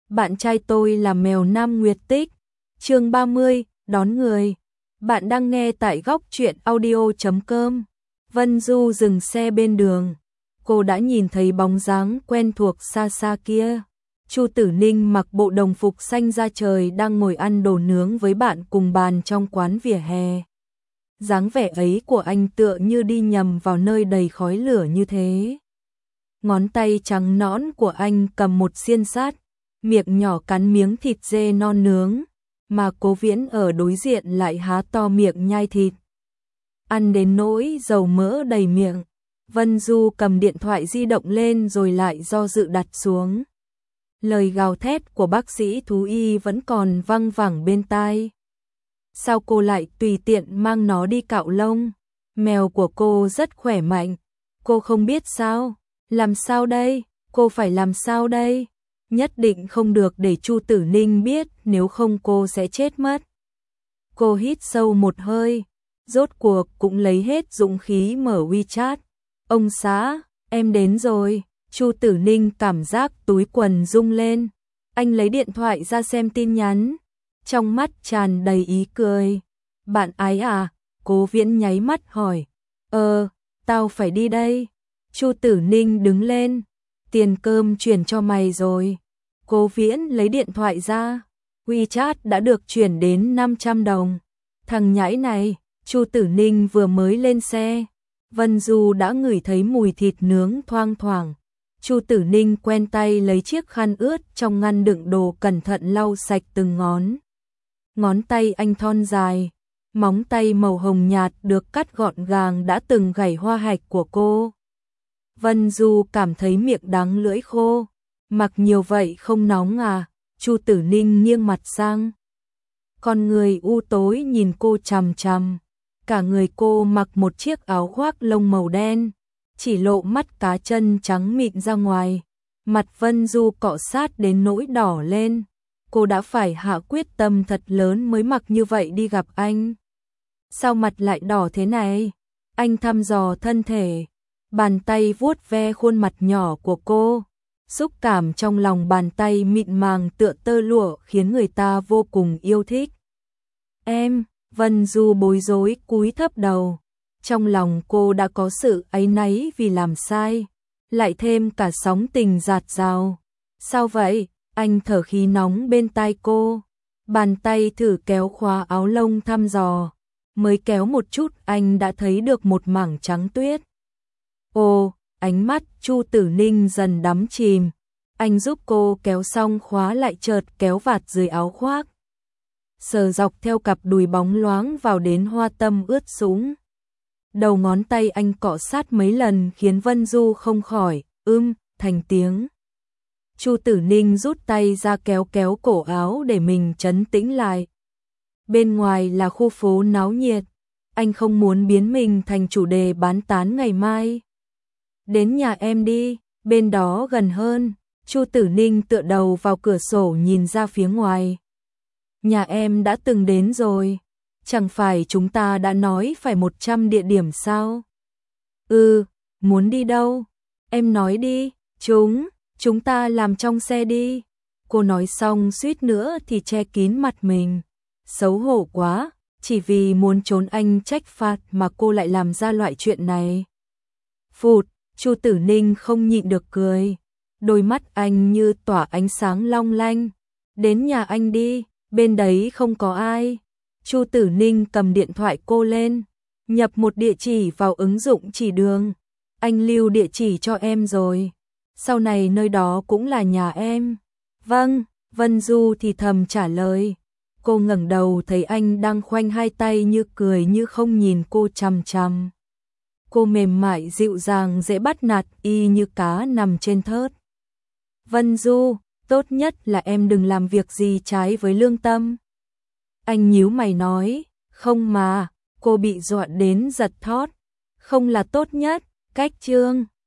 bạn trai tôi là mèo Nam Nguyệt Tích. Chương 30, đón người. Bạn đang nghe tại góc truyện audio.com. Vân Du dừng xe bên đường. Cô đã nhìn thấy bóng dáng quen thuộc xa xa kia. Chu Tử Ninh mặc bộ đồng phục xanh da trời đang ngồi ăn đồ nướng với bạn cùng bàn trong quán vỉa hè. Dáng vẻ ấy của anh tựa như đi nhầm vào nơi đầy khói lửa như thế. Ngón tay trắng nõn của anh cầm một xiên sắt, miệng nhỏ cắn miếng thịt dê non nướng, mà Cố Viễn ở đối diện lại há to miệng nhai thịt. Ăn đến nỗi dầu mỡ đầy miệng, Vân Du cầm điện thoại di động lên rồi lại do dự đặt xuống. Lời gào thét của bác sĩ thú y vẫn còn văng vẳng bên tai. Sao cô lại tùy tiện mang nó đi cạo lông? Mèo của cô rất khỏe mạnh. Cô không biết sao? Làm sao đây? Cô phải làm sao đây? Nhất định không được để Chu Tử Ninh biết, nếu không cô sẽ chết mất. Cô hít sâu một hơi, rốt cuộc cũng lấy hết dũng khí mở WeChat. Ông xã, em đến rồi. Chu Tử Ninh cảm giác túi quần rung lên. Anh lấy điện thoại ra xem tin nhắn, trong mắt tràn đầy ý cười. Bạn ái à? Cố Viễn nháy mắt hỏi. Tao phải đi đây. Chu Tử Ninh đứng lên. Tiền cơm chuyển cho mày rồi. Cố Viễn lấy điện thoại ra. WeChat đã được chuyển đến 500 đồng. Thằng nhãi này. Chu Tử Ninh vừa mới lên xe, Vân Du đã ngửi thấy mùi thịt nướng thoang thoảng. Chu Tử Ninh quen tay lấy chiếc khăn ướt trong ngăn đựng đồ cẩn thận lau sạch từng ngón. Ngón tay anh thon dài, móng tay màu hồng nhạt được cắt gọn gàng đã từng gảy hoa hạch của cô. Vân Du cảm thấy miệng đắng lưỡi khô. Mặc nhiều vậy không nóng à? Chu Tử Ninh nghiêng mặt sang. Con người u tối nhìn cô chằm chằm. Cả người cô mặc một chiếc áo khoác lông màu đen, chỉ lộ mắt cá chân trắng mịn ra ngoài. Mặt Vân Du cọ sát đến nỗi đỏ lên. Cô đã phải hạ quyết tâm thật lớn mới mặc như vậy đi gặp anh. Sao mặt lại đỏ thế này? Anh thăm dò thân thể, bàn tay vuốt ve khuôn mặt nhỏ của cô. Xúc cảm trong lòng bàn tay mịn màng tựa tơ lụa khiến người ta vô cùng yêu thích. Em, Vân Du bối rối cúi thấp đầu. Trong lòng cô đã có sự áy náy vì làm sai, lại thêm cả sóng tình dạt dào. Sao vậy? Anh thở khí nóng bên tai cô. Bàn tay thử kéo khóa áo lông thăm dò. Mới kéo một chút anh đã thấy được một mảng trắng tuyết. Ồ, ánh mắt Chu Tử Ninh dần đắm chìm. Anh giúp cô kéo xong khóa lại chợt kéo vạt dưới áo khoác. Sờ dọc theo cặp đùi bóng loáng vào đến hoa tâm ướt sũng. Đầu ngón tay anh cọ sát mấy lần khiến Vân Du không khỏi thành tiếng. Chu Tử Ninh rút tay ra kéo kéo cổ áo để mình trấn tĩnh lại. Bên ngoài là khu phố náo nhiệt, anh không muốn biến mình thành chủ đề bán tán ngày mai. Đến nhà em đi, bên đó gần hơn. Chu Tử Ninh tựa đầu vào cửa sổ nhìn ra phía ngoài. Nhà em đã từng đến rồi. Chẳng phải chúng ta đã nói phải 100 địa điểm sao? Muốn đi đâu? Em nói đi. Chúng ta làm trong xe đi. Cô nói xong suýt nữa thì che kín mặt mình. Xấu hổ quá, chỉ vì muốn trốn anh trách phạt mà cô lại làm ra loại chuyện này. Phụt, Chu Tử Ninh không nhịn được cười. Đôi mắt anh như tỏa ánh sáng long lanh. Đến nhà anh đi, bên đấy không có ai. Chu Tử Ninh cầm điện thoại cô lên, nhập một địa chỉ vào ứng dụng chỉ đường. Anh lưu địa chỉ cho em rồi. Sau này nơi đó cũng là nhà em. Vâng, Vân Du thì thầm trả lời. Cô ngẩng đầu thấy anh đang khoanh hai tay như cười như không nhìn cô chằm chằm. Cô mềm mại dịu dàng dễ bắt nạt y như cá nằm trên thớt. Vân Du, tốt nhất là em đừng làm việc gì trái với lương tâm. Anh nhíu mày nói, không mà, cô bị dọa đến giật thót. Không là tốt nhất, cách chương.